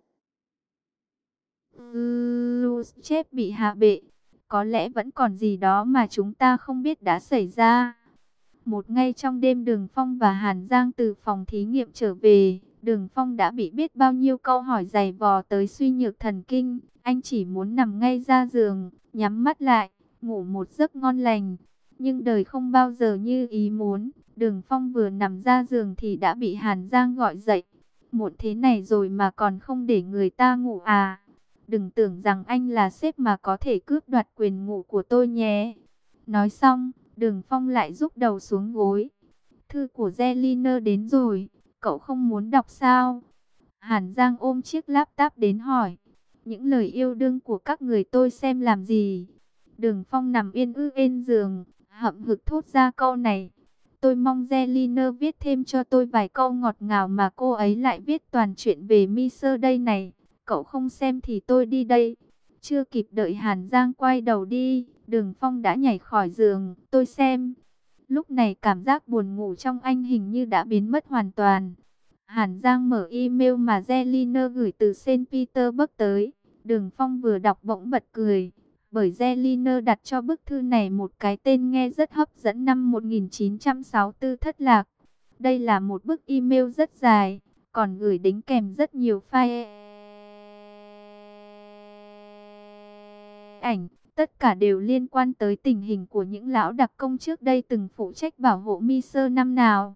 Khrushchev bị hạ bệ. Có lẽ vẫn còn gì đó mà chúng ta không biết đã xảy ra. Một ngay trong đêm Đường Phong và Hàn Giang từ phòng thí nghiệm trở về, Đường Phong đã bị biết bao nhiêu câu hỏi dày vò tới suy nhược thần kinh. Anh chỉ muốn nằm ngay ra giường, nhắm mắt lại, ngủ một giấc ngon lành. Nhưng đời không bao giờ như ý muốn. Đường Phong vừa nằm ra giường thì đã bị Hàn Giang gọi dậy. Muộn thế này rồi mà còn không để người ta ngủ à? Đừng tưởng rằng anh là sếp mà có thể cướp đoạt quyền ngủ của tôi nhé. Nói xong, Đường Phong lại rúc đầu xuống gối. Thư của Zeliner đến rồi, cậu không muốn đọc sao? Hàn Giang ôm chiếc laptop đến hỏi. Những lời yêu đương của các người tôi xem làm gì? Đường Phong nằm yên ư ên giường, hậm hực thốt ra câu này. Tôi mong Zeliner viết thêm cho tôi vài câu ngọt ngào mà cô ấy lại viết toàn chuyện về Miser đây này. Cậu không xem thì tôi đi đây. Chưa kịp đợi Hàn Giang quay đầu đi, Đường Phong đã nhảy khỏi giường. Tôi xem. Lúc này cảm giác buồn ngủ trong anh hình như đã biến mất hoàn toàn. Hàn Giang mở email mà Zeliner gửi từ Saint Petersburg tới. Đường Phong vừa đọc bỗng bật cười. Bởi Zeliner đặt cho bức thư này một cái tên nghe rất hấp dẫn, năm một nghìn chín trăm sáu mươi tư thất lạc. Đây là một bức email rất dài, còn gửi đính kèm rất nhiều file ảnh. Tất cả đều liên quan tới tình hình của những lão đặc công trước đây từng phụ trách bảo hộ Miser năm nào.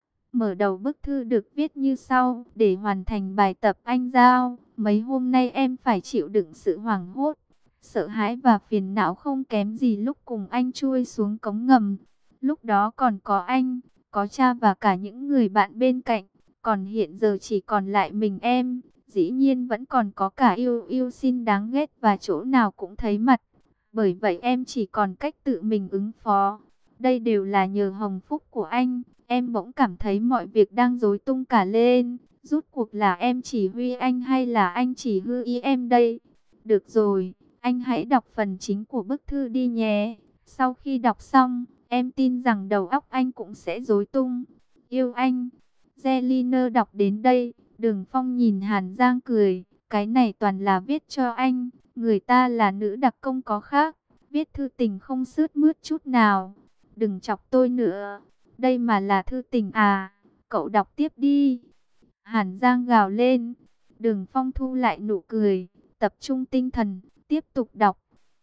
Mở đầu bức thư được viết như sau: để hoàn thành bài tập anh giao, mấy hôm nay em phải chịu đựng sự hoảng hốt, sợ hãi và phiền não không kém gì lúc cùng anh chui xuống cống ngầm. Lúc đó còn có anh, có cha và cả những người bạn bên cạnh. Còn hiện giờ chỉ còn lại mình em. Dĩ nhiên vẫn còn có cả yêu yêu xin đáng ghét và chỗ nào cũng thấy mặt. Bởi vậy em chỉ còn cách tự mình ứng phó. Đây đều là nhờ hồng phúc của anh. Em bỗng cảm thấy mọi việc đang rối tung cả lên. Rốt cuộc là em chỉ huy anh hay là anh chỉ hư ý em đây? Được rồi, anh hãy đọc phần chính của bức thư đi nhé. Sau khi đọc xong, em tin rằng đầu óc anh cũng sẽ rối tung. Yêu anh. Zeliner đọc đến đây, Đường Phong nhìn Hàn Giang cười. Cái này toàn là viết cho anh. Người ta là nữ đặc công có khác. Viết thư tình không sướt mướt chút nào. Đừng chọc tôi nữa. Đây mà là thư tình à? Cậu đọc tiếp đi. Hàn Giang gào lên. Đường Phong thu lại nụ cười, tập trung tinh thần, tiếp tục đọc.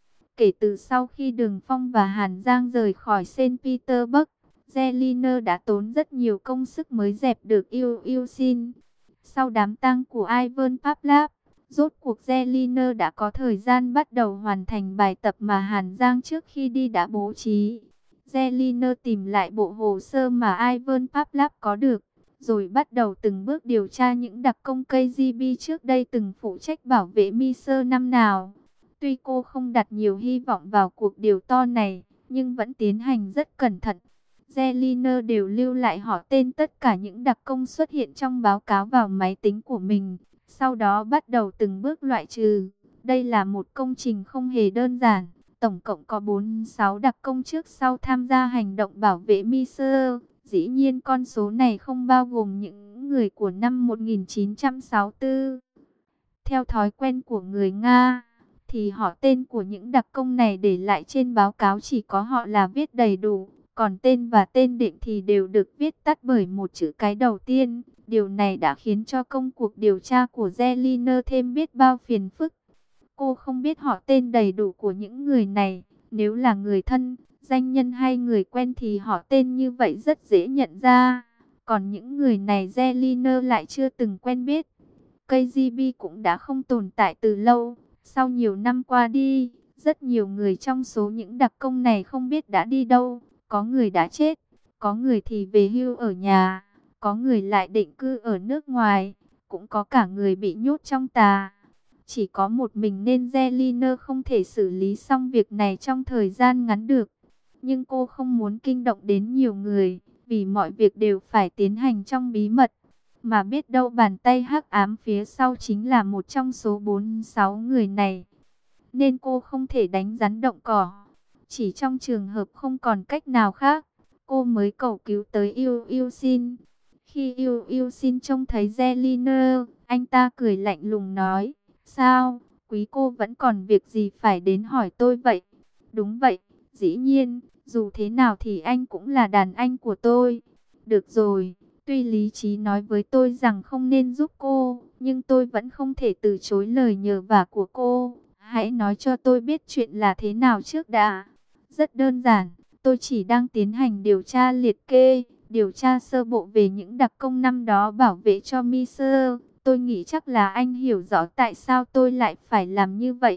Kể từ sau khi Đường Phong và Hàn Giang rời khỏi Saint Petersburg, Zeliner đã tốn rất nhiều công sức mới dẹp được yêu yêu xin. Sau đám tang của Ivan Pavlov, rốt cuộc Zeliner đã có thời gian bắt đầu hoàn thành bài tập mà Hàn Giang trước khi đi đã bố trí. Zeliner tìm lại bộ hồ sơ mà Ivan Pavlov có được, rồi bắt đầu từng bước điều tra những đặc công ca giê bê trước đây từng phụ trách bảo vệ Miser năm nào. Tuy cô không đặt nhiều hy vọng vào cuộc điều to này, nhưng vẫn tiến hành rất cẩn thận. Zeliner đều lưu lại họ tên tất cả những đặc công xuất hiện trong báo cáo vào máy tính của mình, sau đó bắt đầu từng bước loại trừ. Đây là một công trình không hề đơn giản. Tổng cộng có bốn mươi sáu đặc công trước sau tham gia hành động bảo vệ Miser. Dĩ nhiên con số này không bao gồm những người của năm một nghìn chín trăm sáu mươi tư. Theo thói quen của người Nga, thì họ tên của những đặc công này để lại trên báo cáo chỉ có họ là viết đầy đủ, Còn tên và tên định thì đều được viết tắt bởi một chữ cái đầu tiên. Điều này đã khiến cho công cuộc điều tra của Zeliner thêm biết bao phiền phức. Cô không biết họ tên đầy đủ của những người này. Nếu là người thân, danh nhân hay người quen thì họ tên như vậy rất dễ nhận ra. Còn những người này Zeliner lại chưa từng quen biết. ca giê bê cũng đã không tồn tại từ lâu. Sau nhiều năm qua đi, rất nhiều người trong số những đặc công này không biết đã đi đâu. Có người đã chết, có người thì về hưu ở nhà, có người lại định cư ở nước ngoài, cũng có cả người bị nhốt trong tà. Chỉ có một mình nên Zeliner không thể xử lý xong việc này trong thời gian ngắn được. Nhưng cô không muốn kinh động đến nhiều người, vì mọi việc đều phải tiến hành trong bí mật. Mà biết đâu bàn tay hắc ám phía sau chính là một trong số bốn sáu người này. Nên cô không thể đánh rắn động cỏ. Chỉ trong trường hợp không còn cách nào khác, cô mới cầu cứu tới Yêu Yêu Sin. Khi Yêu Yêu Sin trông thấy Zeliner, anh ta cười lạnh lùng nói, sao, quý cô vẫn còn việc gì phải đến hỏi tôi vậy? Đúng vậy, dĩ nhiên, dù thế nào thì anh cũng là đàn anh của tôi. Được rồi, tuy lý trí nói với tôi rằng không nên giúp cô, nhưng tôi vẫn không thể từ chối lời nhờ vả của cô. Hãy nói cho tôi biết chuyện là thế nào trước đã. Rất đơn giản, tôi chỉ đang tiến hành điều tra liệt kê, điều tra sơ bộ về những đặc công năm đó bảo vệ cho Miser. Tôi nghĩ chắc là anh hiểu rõ tại sao tôi lại phải làm như vậy.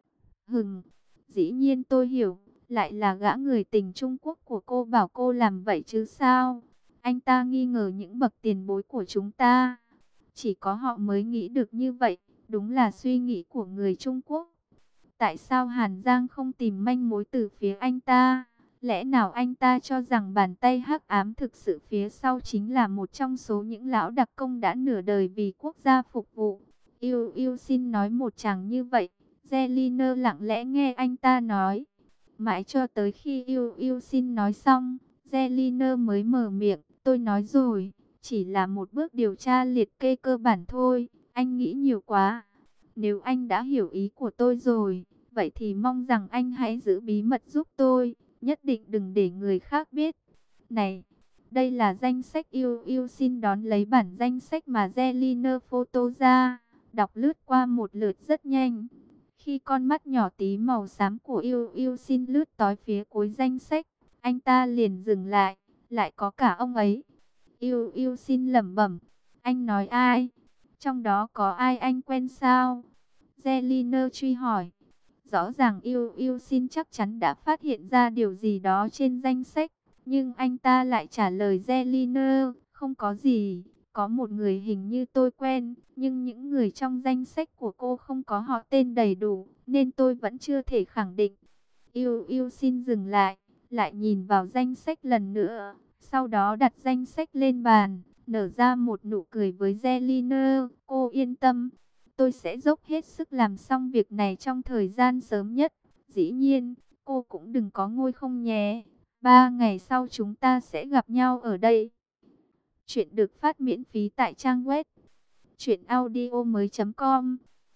Hừm, dĩ nhiên tôi hiểu, lại là gã người tình Trung Quốc của cô bảo cô làm vậy chứ sao? Anh ta nghi ngờ những bậc tiền bối của chúng ta. Chỉ có họ mới nghĩ được như vậy, đúng là suy nghĩ của người Trung Quốc. Tại sao Hàn Giang không tìm manh mối từ phía anh ta? Lẽ nào anh ta cho rằng bàn tay hắc ám thực sự phía sau chính là một trong số những lão đặc công đã nửa đời vì quốc gia phục vụ? Yêu Yêu xin nói một chàng như vậy. Zeliner lặng lẽ nghe anh ta nói. Mãi cho tới khi Yêu Yêu xin nói xong, Zeliner mới mở miệng. Tôi nói rồi, chỉ là một bước điều tra liệt kê cơ bản thôi. Anh nghĩ nhiều quá. Nếu anh đã hiểu ý của tôi rồi, vậy thì mong rằng anh hãy giữ bí mật giúp tôi, nhất định đừng để người khác biết. Này, đây là danh sách Yêu Yêu xin đón lấy bản danh sách mà Zeliner photo ra, đọc lướt qua một lượt rất nhanh. Khi con mắt nhỏ tí màu xám của Yêu Yêu xin lướt tới phía cuối danh sách, anh ta liền dừng lại, lại có cả ông ấy. Yêu Yêu xin lẩm bẩm, anh nói ai? Trong đó có ai anh quen sao? Zeliner truy hỏi. Rõ ràng Yêu Yêu xin chắc chắn đã phát hiện ra điều gì đó trên danh sách. Nhưng anh ta lại trả lời Zeliner, không có gì. Có một người hình như tôi quen, nhưng những người trong danh sách của cô không có họ tên đầy đủ, nên tôi vẫn chưa thể khẳng định. Yêu Yêu xin dừng lại, lại nhìn vào danh sách lần nữa. Sau đó đặt danh sách lên bàn, nở ra một nụ cười với Zeliner. Cô yên tâm, tôi sẽ dốc hết sức làm xong việc này trong thời gian sớm nhất. Dĩ nhiên, cô cũng đừng có ngôi không nhé. Ba ngày sau chúng ta sẽ gặp nhau ở đây. Chuyện được phát miễn phí tại trang web truyện audio mới chấm com.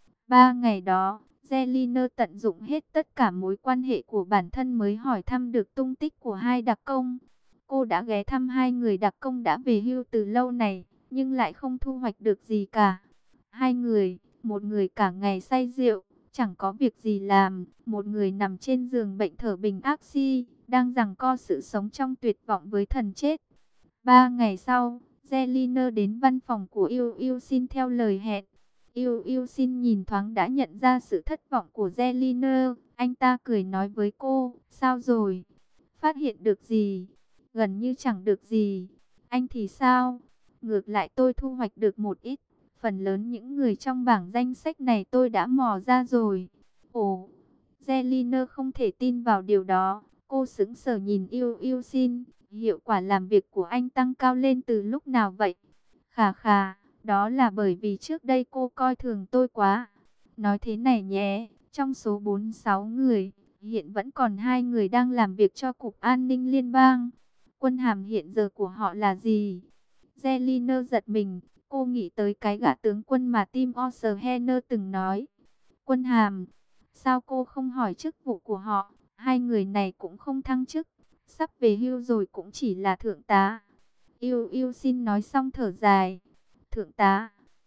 Ba ngày đó, Zeliner tận dụng hết tất cả mối quan hệ của bản thân mới hỏi thăm được tung tích của hai đặc công. Cô đã ghé thăm hai người đặc công đã về hưu từ lâu này, nhưng lại không thu hoạch được gì cả. Hai người, một người cả ngày say rượu, chẳng có việc gì làm, một người nằm trên giường bệnh thở bình oxy, đang giằng co sự sống trong tuyệt vọng với thần chết. Ba ngày sau, Zeliner đến văn phòng của Yêu Yêu xin theo lời hẹn. Yêu Yêu xin nhìn thoáng đã nhận ra sự thất vọng của Zeliner. Anh ta cười nói với cô, sao rồi? Phát hiện được gì? Gần như chẳng được gì. Anh thì sao? Ngược lại tôi thu hoạch được một ít. Phần lớn những người trong bảng danh sách này tôi đã mò ra rồi. Ồ, Zeliner không thể tin vào điều đó. Cô sững sờ nhìn Yêu Yêu xin. Hiệu quả làm việc của anh tăng cao lên từ lúc nào vậy? Khà khà, đó là bởi vì trước đây cô coi thường tôi quá. Nói thế này nhé, trong số bốn sáu người, hiện vẫn còn hai người đang làm việc cho Cục An ninh Liên bang. Quân hàm hiện giờ của họ là gì? Zeliner giật mình, cô nghĩ tới cái gã tướng quân mà Tim O'Shener từng nói. Quân hàm, sao cô không hỏi chức vụ của họ? Hai người này cũng không thăng chức. sắp về hưu rồi cũng chỉ là thượng tá. Yêu yêu xin nói xong thở dài. Thượng tá.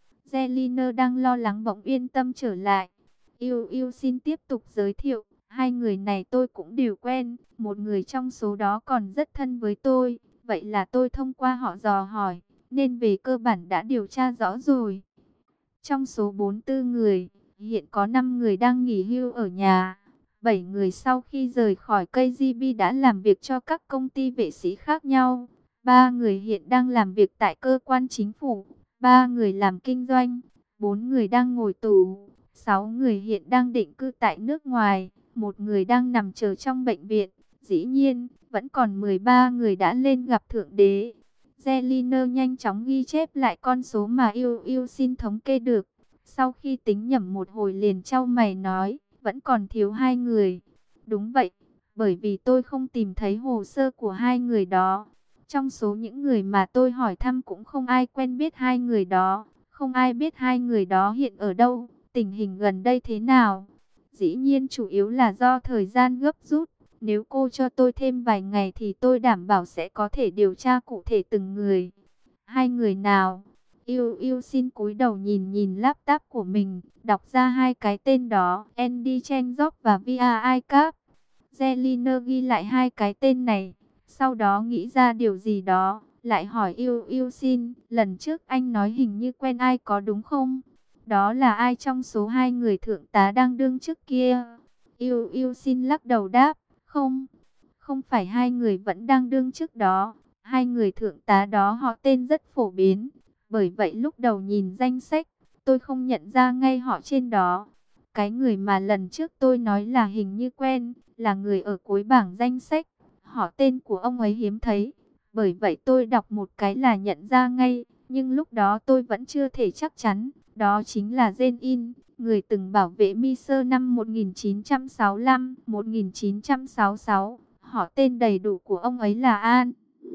Zelina đang lo lắng bỗng yên tâm trở lại. Yêu yêu xin tiếp tục giới thiệu. Hai người này tôi cũng đều quen. Một người trong số đó còn rất thân với tôi. Vậy là tôi thông qua họ dò hỏi. Nên về cơ bản đã điều tra rõ rồi. Trong số bốn mươi tư người, hiện có năm người đang nghỉ hưu ở nhà. bảy người sau khi rời khỏi ca giê bê đã làm việc cho các công ty vệ sĩ khác nhau. ba người hiện đang làm việc tại cơ quan chính phủ. ba người làm kinh doanh. bốn người đang ngồi tù. sáu người hiện đang định cư tại nước ngoài. một người đang nằm chờ trong bệnh viện. Dĩ nhiên, vẫn còn mười ba người đã lên gặp Thượng Đế. Zelina nhanh chóng ghi chép lại con số mà yêu yêu xin thống kê được. Sau khi tính nhẩm một hồi liền chau mày nói, vẫn còn thiếu hai người. Đúng vậy, bởi vì tôi không tìm thấy hồ sơ của hai người đó. Trong số những người mà tôi hỏi thăm cũng không ai quen biết hai người đó. Không ai biết hai người đó hiện ở đâu, tình hình gần đây thế nào. Dĩ nhiên chủ yếu là do thời gian gấp rút. Nếu cô cho tôi thêm vài ngày thì tôi đảm bảo sẽ có thể điều tra cụ thể từng người. Hai người nào? Yêu yêu xin cúi đầu nhìn nhìn laptop của mình, đọc ra hai cái tên đó, Andy Chen Job và vê rờ i Cap. Zelina ghi lại hai cái tên này, sau đó nghĩ ra điều gì đó, lại hỏi yêu yêu xin, lần trước anh nói hình như quen ai có đúng không? Đó là ai trong số hai người thượng tá đang đương chức kia? Yêu yêu xin lắc đầu đáp, không, không phải hai người vẫn đang đương chức đó. Hai người thượng tá đó họ tên rất phổ biến. Bởi vậy lúc đầu nhìn danh sách, tôi không nhận ra ngay họ trên đó. Cái người mà lần trước tôi nói là hình như quen, là người ở cuối bảng danh sách. Họ tên của ông ấy hiếm thấy. Bởi vậy tôi đọc một cái là nhận ra ngay. Nhưng lúc đó tôi vẫn chưa thể chắc chắn. Đó chính là Jane In, người từng bảo vệ Miser năm một nghìn chín trăm sáu mươi lăm đến một nghìn chín trăm sáu mươi sáu. Họ tên đầy đủ của ông ấy là An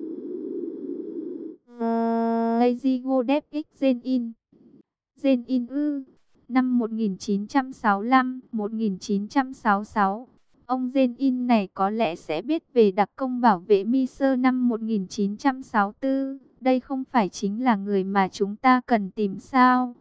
Lazy Godep X Jane In. Jane In ư, năm một nghìn chín trăm sáu mươi lăm đến một nghìn chín trăm sáu mươi sáu. Ông Jane In này có lẽ sẽ biết về đặc công bảo vệ Miser năm một nghìn chín trăm sáu mươi tư. Đây không phải chính là người mà chúng ta cần tìm sao?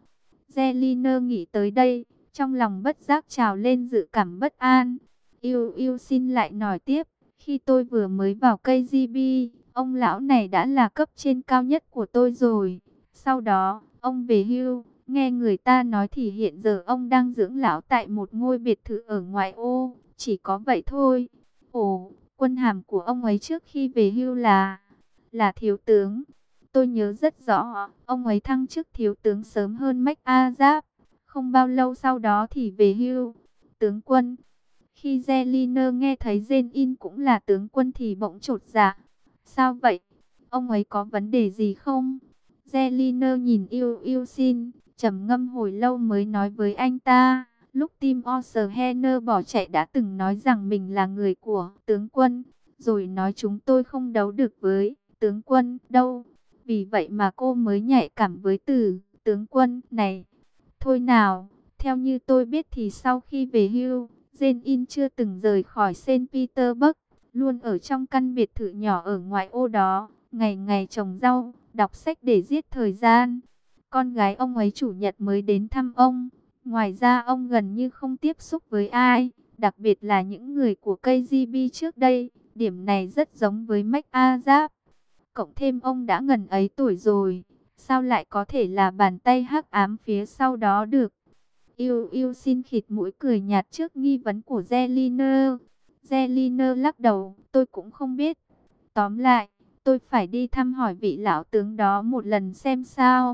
Zelina nghĩ tới đây, trong lòng bất giác trào lên dự cảm bất an. Yêu yêu xin lại nói tiếp, khi tôi vừa mới vào ca giê bê, ông lão này đã là cấp trên cao nhất của tôi rồi. Sau đó, ông về hưu, nghe người ta nói thì hiện giờ ông đang dưỡng lão tại một ngôi biệt thự ở ngoại ô, chỉ có vậy thôi. Ồ, quân hàm của ông ấy trước khi về hưu là, là thiếu tướng. Tôi nhớ rất rõ, ông ấy thăng chức thiếu tướng sớm hơn Mac Azab. Không bao lâu sau đó thì về hưu, tướng quân. Khi Zelina nghe thấy Jane In cũng là tướng quân thì bỗng chột dạ. Sao vậy? Ông ấy có vấn đề gì không? Zelina nhìn yêu yêu xin, trầm ngâm hồi lâu mới nói với anh ta. Lúc Tim O'Shener bỏ chạy đã từng nói rằng mình là người của tướng quân. Rồi nói chúng tôi không đấu được với tướng quân đâu. Vì vậy mà cô mới nhạy cảm với từ tướng quân này. Thôi nào, theo như tôi biết thì sau khi về hưu, Jane In chưa từng rời khỏi Saint Petersburg, luôn ở trong căn biệt thự nhỏ ở ngoại ô đó, ngày ngày trồng rau, đọc sách để giết thời gian. Con gái ông ấy chủ nhật mới đến thăm ông. Ngoài ra ông gần như không tiếp xúc với ai, đặc biệt là những người của ca giê bê trước đây. Điểm này rất giống với Mac Azab. Cộng thêm ông đã ngần ấy tuổi rồi, sao lại có thể là bàn tay hắc ám phía sau đó được? Yêu yêu xin khịt mũi cười nhạt trước nghi vấn của Zelina. Zelina lắc đầu, tôi cũng không biết. Tóm lại, tôi phải đi thăm hỏi vị lão tướng đó một lần xem sao.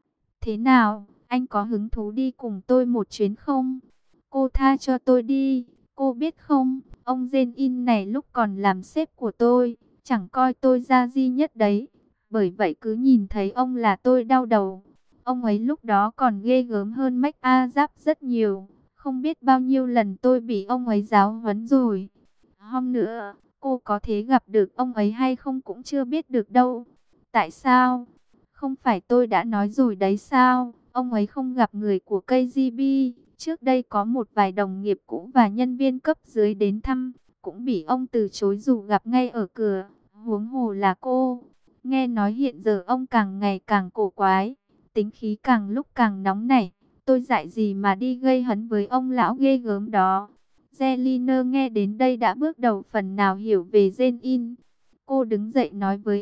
Thế nào, anh có hứng thú đi cùng tôi một chuyến không? Cô tha cho tôi đi, cô biết không, ông Jane In này lúc còn làm sếp của tôi, chẳng coi tôi ra gì nhất đấy. Bởi vậy cứ nhìn thấy ông là tôi đau đầu. Ông ấy lúc đó còn ghê gớm hơn Mac Azab rất nhiều. Không biết bao nhiêu lần tôi bị ông ấy giáo huấn rồi. Hôm nữa, cô có thể gặp được ông ấy hay không cũng chưa biết được đâu. Tại sao? Không phải tôi đã nói rồi đấy sao? Ông ấy không gặp người của ca giê bê. Trước đây có một vài đồng nghiệp cũ và nhân viên cấp dưới đến thăm. cũng bị ông từ chối dù gặp ngay ở cửa, huống hồ là cô. Nghe nói hiện giờ ông càng ngày càng cổ quái, tính khí càng lúc càng nóng nảy. Tôi dại gì mà đi gây hấn với ông lão ghê gớm đó. Zelina nghe đến đây đã bước đầu phần nào hiểu về Jane In. Cô đứng dậy nói với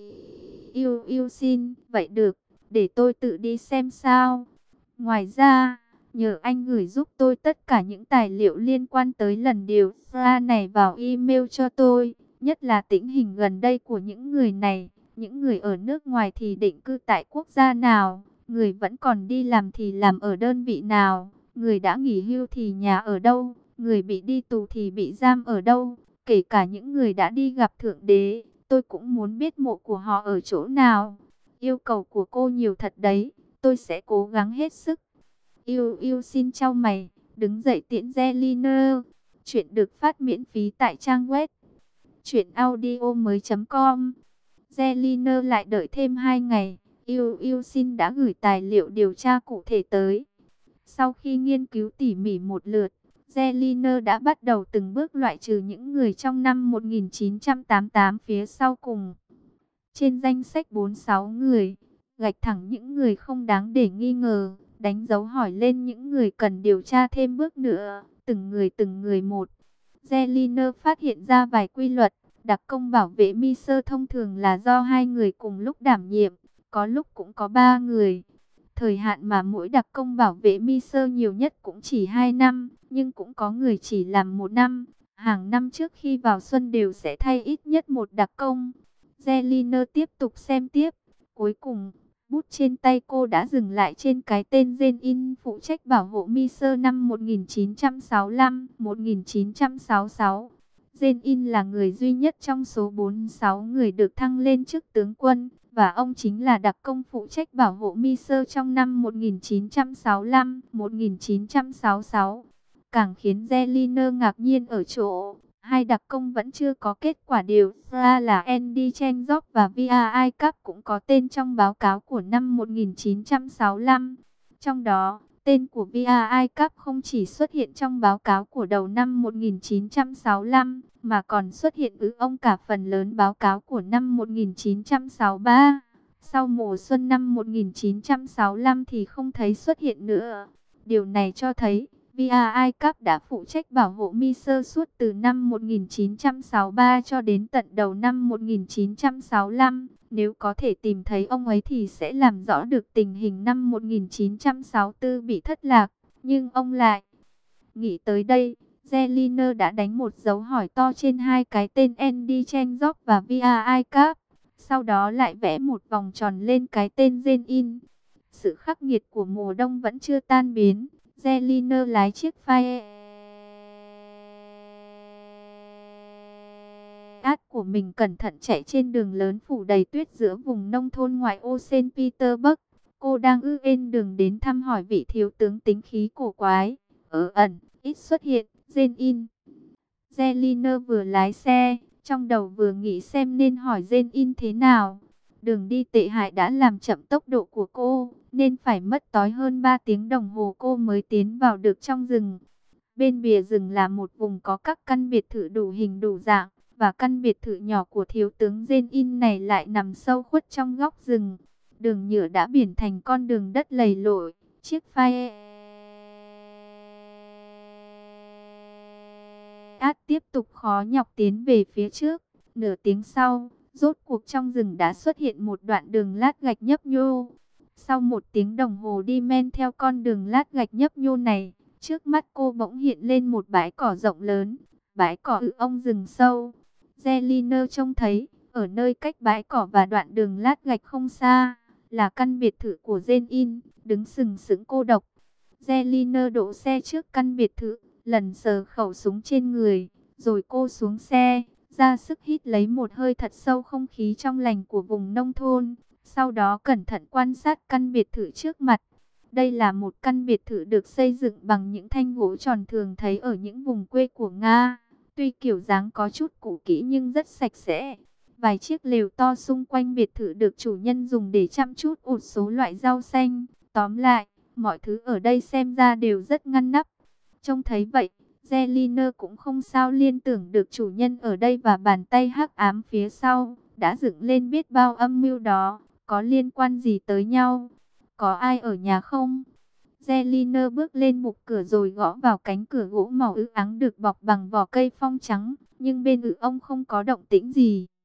Yêu Yêu xin, vậy được, để tôi tự đi xem sao. Ngoài ra, nhờ anh gửi giúp tôi tất cả những tài liệu liên quan tới lần điều tra này vào email cho tôi. Nhất là tình hình gần đây của những người này. Những người ở nước ngoài thì định cư tại quốc gia nào? Người vẫn còn đi làm thì làm ở đơn vị nào? Người đã nghỉ hưu thì nhà ở đâu? Người bị đi tù thì bị giam ở đâu? Kể cả những người đã đi gặp Thượng Đế, tôi cũng muốn biết mộ của họ ở chỗ nào. Yêu cầu của cô nhiều thật đấy, tôi sẽ cố gắng hết sức. Yêu Yêu xin chau mày, đứng dậy tiễn Zelina. Chuyện được phát miễn phí tại trang web truyện audio mới chấm com. Zelina lại đợi thêm hai ngày, Yêu Yêu xin đã gửi tài liệu điều tra cụ thể tới. Sau khi nghiên cứu tỉ mỉ một lượt, Zelina đã bắt đầu từng bước loại trừ những người trong năm một nghìn chín trăm tám mươi tám phía sau cùng. Trên danh sách bốn mươi sáu người, gạch thẳng những người không đáng để nghi ngờ, đánh dấu hỏi lên những người cần điều tra thêm bước nữa, từng người từng người một. Zelina phát hiện ra vài quy luật. Đặc công bảo vệ Miser thông thường là do hai người cùng lúc đảm nhiệm, có lúc cũng có ba người. Thời hạn mà mỗi đặc công bảo vệ Miser nhiều nhất cũng chỉ hai năm, nhưng cũng có người chỉ làm một năm. Hàng năm trước khi vào xuân đều sẽ thay ít nhất một đặc công. Zelina tiếp tục xem tiếp. Cuối cùng, bút trên tay cô đã dừng lại trên cái tên Jane In phụ trách bảo hộ Miser năm một nghìn chín trăm sáu mươi lăm đến một nghìn chín trăm sáu mươi sáu. Jane In là người duy nhất trong số bốn mươi sáu người được thăng lên chức tướng quân, và ông chính là đặc công phụ trách bảo hộ Miser trong năm một nghìn chín trăm sáu mươi lăm đến một nghìn chín trăm sáu mươi sáu. Càng khiến Zelina ngạc nhiên ở chỗ, hai đặc công vẫn chưa có kết quả điều tra là Andy Chenjob và vê i i Cap cũng có tên trong báo cáo của năm một nghìn chín trăm sáu mươi lăm. Trong đó, tên của vê i i Cap không chỉ xuất hiện trong báo cáo của đầu năm một nghìn chín trăm sáu mươi lăm, mà còn xuất hiện ứ ông cả phần lớn báo cáo của năm một nghìn chín trăm sáu mươi ba. Sau mùa xuân năm một nghìn chín trăm sáu mươi lăm thì không thấy xuất hiện nữa. Điều này cho thấy vê i i Cap đã phụ trách bảo hộ Miser suốt từ năm một nghìn chín trăm sáu mươi ba cho đến tận đầu năm một nghìn chín trăm sáu mươi lăm. Nếu có thể tìm thấy ông ấy thì sẽ làm rõ được tình hình năm một nghìn chín trăm sáu mươi tư bị thất lạc. Nhưng ông lại... Nghĩ tới đây, Zelina đã đánh một dấu hỏi to trên hai cái tên Andy Chenjob và vê i i Cap. Sau đó lại vẽ một vòng tròn lên cái tên Jane In. Sự khắc nghiệt của mùa đông vẫn chưa tan biến. Zelina lái chiếc Fiat của mình cẩn thận chạy trên đường lớn phủ đầy tuyết giữa vùng nông thôn ngoại ô Saint Petersburg. Cô đang ư ên đường đến thăm hỏi vị thiếu tướng tính khí cổ quái, ở ẩn, ít xuất hiện, Jane In. Zelina vừa lái xe, trong đầu vừa nghĩ xem nên hỏi Jane In thế nào. Đường đi tệ hại đã làm chậm tốc độ của cô, nên phải mất tối hơn ba tiếng đồng hồ cô mới tiến vào được trong rừng. Bên bìa rừng là một vùng có các căn biệt thự đủ hình đủ dạng, và căn biệt thự nhỏ của thiếu tướng Jane In này lại nằm sâu khuất trong góc rừng. Đường nhựa đã biển thành con đường đất lầy lội, chiếc Fiat tiếp tục khó nhọc tiến về phía trước. Nửa tiếng sau, rốt cuộc trong rừng đã xuất hiện một đoạn đường lát gạch nhấp nhô. Sau một tiếng đồng hồ đi men theo con đường lát gạch nhấp nhô này, trước mắt cô bỗng hiện lên một bãi cỏ rộng lớn, bãi cỏ ự ông rừng sâu. Zelina trông thấy, ở nơi cách bãi cỏ và đoạn đường lát gạch không xa, là căn biệt thự của Jane In, đứng sừng sững cô độc. Zelina đỗ xe trước căn biệt thự, lần sờ khẩu súng trên người, rồi cô xuống xe, ra sức hít lấy một hơi thật sâu không khí trong lành của vùng nông thôn. Sau đó cẩn thận quan sát căn biệt thự trước mặt. Đây là một căn biệt thự được xây dựng bằng những thanh gỗ tròn thường thấy ở những vùng quê của Nga. Tuy kiểu dáng có chút cũ kỹ nhưng rất sạch sẽ. Vài chiếc lều to xung quanh biệt thự được chủ nhân dùng để chăm chút một số loại rau xanh. Tóm lại, mọi thứ ở đây xem ra đều rất ngăn nắp. Trông thấy vậy, Zelina cũng không sao liên tưởng được chủ nhân ở đây và bàn tay hắc ám phía sau, đã dựng lên biết bao âm mưu đó, có liên quan gì tới nhau? Có ai ở nhà không? Zelina bước lên mục cửa rồi gõ vào cánh cửa gỗ màu ứ ắng được bọc bằng vỏ cây phong trắng, nhưng bên ự ông không có động tĩnh gì.